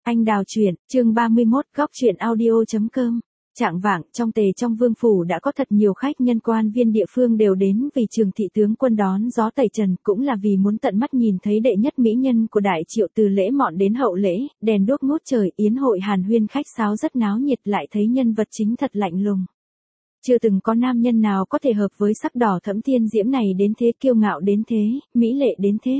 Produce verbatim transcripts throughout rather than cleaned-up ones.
Anh đào truyện, chương ba mươi mốt, góc truyện audio chấm com. Trạng vạng, trong Tề trong Vương phủ đã có thật nhiều khách nhân quan viên địa phương đều đến vì Trường thị tướng quân đón gió tẩy trần, cũng là vì muốn tận mắt nhìn thấy đệ nhất mỹ nhân của Đại Triệu từ lễ mọn đến hậu lễ, đèn đuốc ngút trời, yến hội hàn huyên khách sáo rất náo nhiệt, lại thấy nhân vật chính thật lạnh lùng. Chưa từng có nam nhân nào có thể hợp với sắc đỏ thẫm thiên diễm này đến thế, kiêu ngạo đến thế, mỹ lệ đến thế.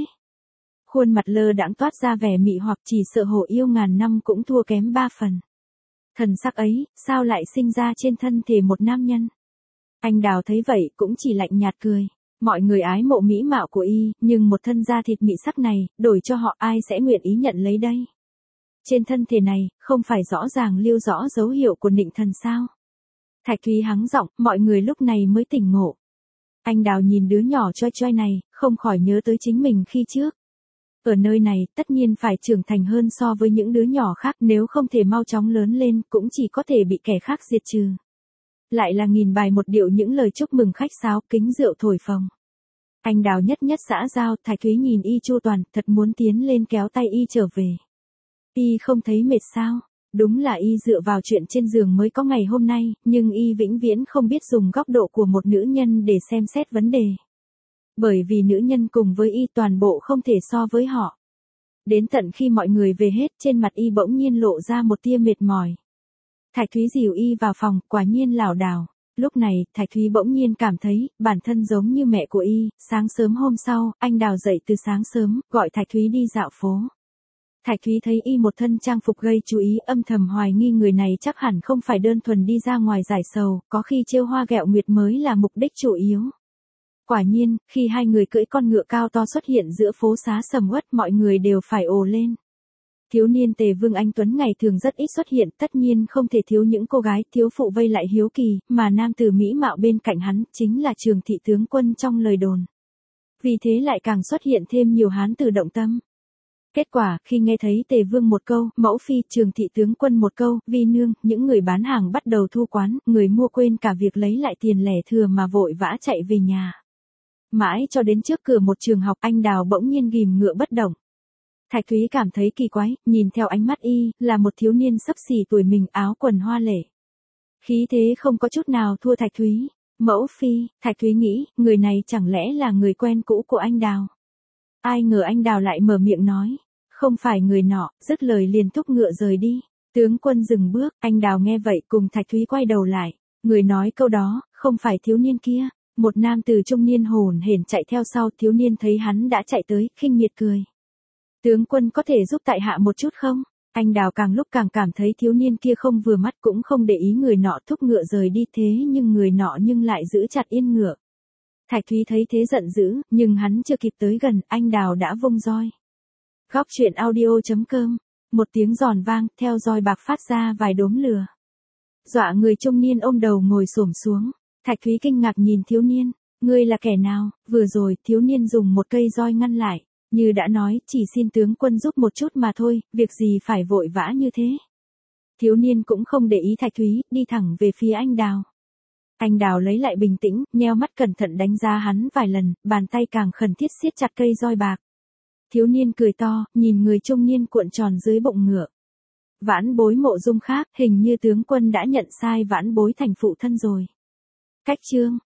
Khuôn mặt lơ đãng toát ra vẻ mị hoặc, chỉ sợ hổ yêu ngàn năm cũng thua kém ba phần. Thần sắc ấy, sao lại sinh ra trên thân thể một nam nhân? Anh đào thấy vậy cũng chỉ lạnh nhạt cười. Mọi người ái mộ mỹ mạo của y, nhưng một thân da thịt mị sắc này, đổi cho họ ai sẽ nguyện ý nhận lấy đây? Trên thân thể này, không phải rõ ràng lưu rõ dấu hiệu của nịnh thần sao? Thạch Thúy hắng giọng, mọi người lúc này mới tỉnh ngộ. Anh đào nhìn đứa nhỏ choi choi này, không khỏi nhớ tới chính mình khi trước. Ở nơi này, tất nhiên phải trưởng thành hơn so với những đứa nhỏ khác, nếu không thể mau chóng lớn lên, cũng chỉ có thể bị kẻ khác diệt trừ. Lại là nghìn bài một điệu những lời chúc mừng khách sáo, kính rượu thổi phồng. Anh đào nhất nhất xã giao, Thạch Thúy nhìn y chu toàn, thật muốn tiến lên kéo tay y trở về. Y không thấy mệt sao? Đúng là y dựa vào chuyện trên giường mới có ngày hôm nay, nhưng y vĩnh viễn không biết dùng góc độ của một nữ nhân để xem xét vấn đề. Bởi vì nữ nhân cùng với y toàn bộ không thể so với họ. Đến tận khi mọi người về hết, trên mặt y bỗng nhiên lộ ra một tia mệt mỏi. Thạch Thúy dìu y vào phòng, quả nhiên lảo đảo. Lúc này, Thạch Thúy bỗng nhiên cảm thấy, bản thân giống như mẹ của y. Sáng sớm hôm sau, anh đào dậy từ sáng sớm, gọi Thạch Thúy đi dạo phố. Thạch Thúy thấy y một thân trang phục gây chú ý, âm thầm hoài nghi người này chắc hẳn không phải đơn thuần đi ra ngoài giải sầu, có khi trêu hoa ghẹo nguyệt mới là mục đích chủ yếu. Quả nhiên, khi hai người cưỡi con ngựa cao to xuất hiện giữa phố xá sầm uất, mọi người đều phải ồ lên. Thiếu niên Tề Vương anh tuấn ngày thường rất ít xuất hiện, tất nhiên không thể thiếu những cô gái thiếu phụ vây lại hiếu kỳ, mà nam tử mỹ mạo bên cạnh hắn chính là Trường thị tướng quân trong lời đồn. Vì thế lại càng xuất hiện thêm nhiều hán tử động tâm. Kết quả, khi nghe thấy Tề Vương một câu, mẫu phi, Trường thị tướng quân một câu, vi nương, những người bán hàng bắt đầu thu quán, người mua quên cả việc lấy lại tiền lẻ thừa mà vội vã chạy về nhà. Mãi cho đến trước cửa một trường học, anh đào bỗng nhiên ghim ngựa bất động. Thạch Thúy cảm thấy kỳ quái, nhìn theo ánh mắt y, là một thiếu niên xấp xỉ tuổi mình, áo quần hoa lệ. Khí thế không có chút nào thua Thạch Thúy. Mẫu phi, Thạch Thúy nghĩ, người này chẳng lẽ là người quen cũ của anh đào. Ai ngờ anh đào lại mở miệng nói, không phải người nọ, dứt lời liền thúc ngựa rời đi. Tướng quân dừng bước, anh đào nghe vậy cùng Thạch Thúy quay đầu lại. Người nói câu đó, không phải thiếu niên kia. Một nam từ trung niên hồn hển chạy theo sau, thiếu niên thấy hắn đã chạy tới, khinh miệt cười. Tướng quân có thể giúp tại hạ một chút không? Anh đào càng lúc càng cảm thấy thiếu niên kia không vừa mắt, cũng không để ý người nọ thúc ngựa rời đi, thế nhưng người nọ nhưng lại giữ chặt yên ngựa. Thạch Thúy thấy thế giận dữ, nhưng hắn chưa kịp tới gần, anh đào đã vung roi. Góc truyện audio chấm com. Một tiếng giòn vang, theo roi bạc phát ra vài đốm lửa. Dọa người trung niên ôm đầu ngồi xổm xuống. Thạch Thúy kinh ngạc nhìn thiếu niên, ngươi là kẻ nào? Vừa rồi, thiếu niên dùng một cây roi ngăn lại, như đã nói, chỉ xin tướng quân giúp một chút mà thôi, việc gì phải vội vã như thế. Thiếu niên cũng không để ý Thạch Thúy, đi thẳng về phía anh đào. Anh đào lấy lại bình tĩnh, nheo mắt cẩn thận đánh giá hắn vài lần, bàn tay càng khẩn thiết siết chặt cây roi bạc. Thiếu niên cười to, nhìn người trung niên cuộn tròn dưới bụng ngựa. Vãn Bối mộ dung khác, hình như tướng quân đã nhận sai Vãn Bối thành phụ thân rồi. Cách chương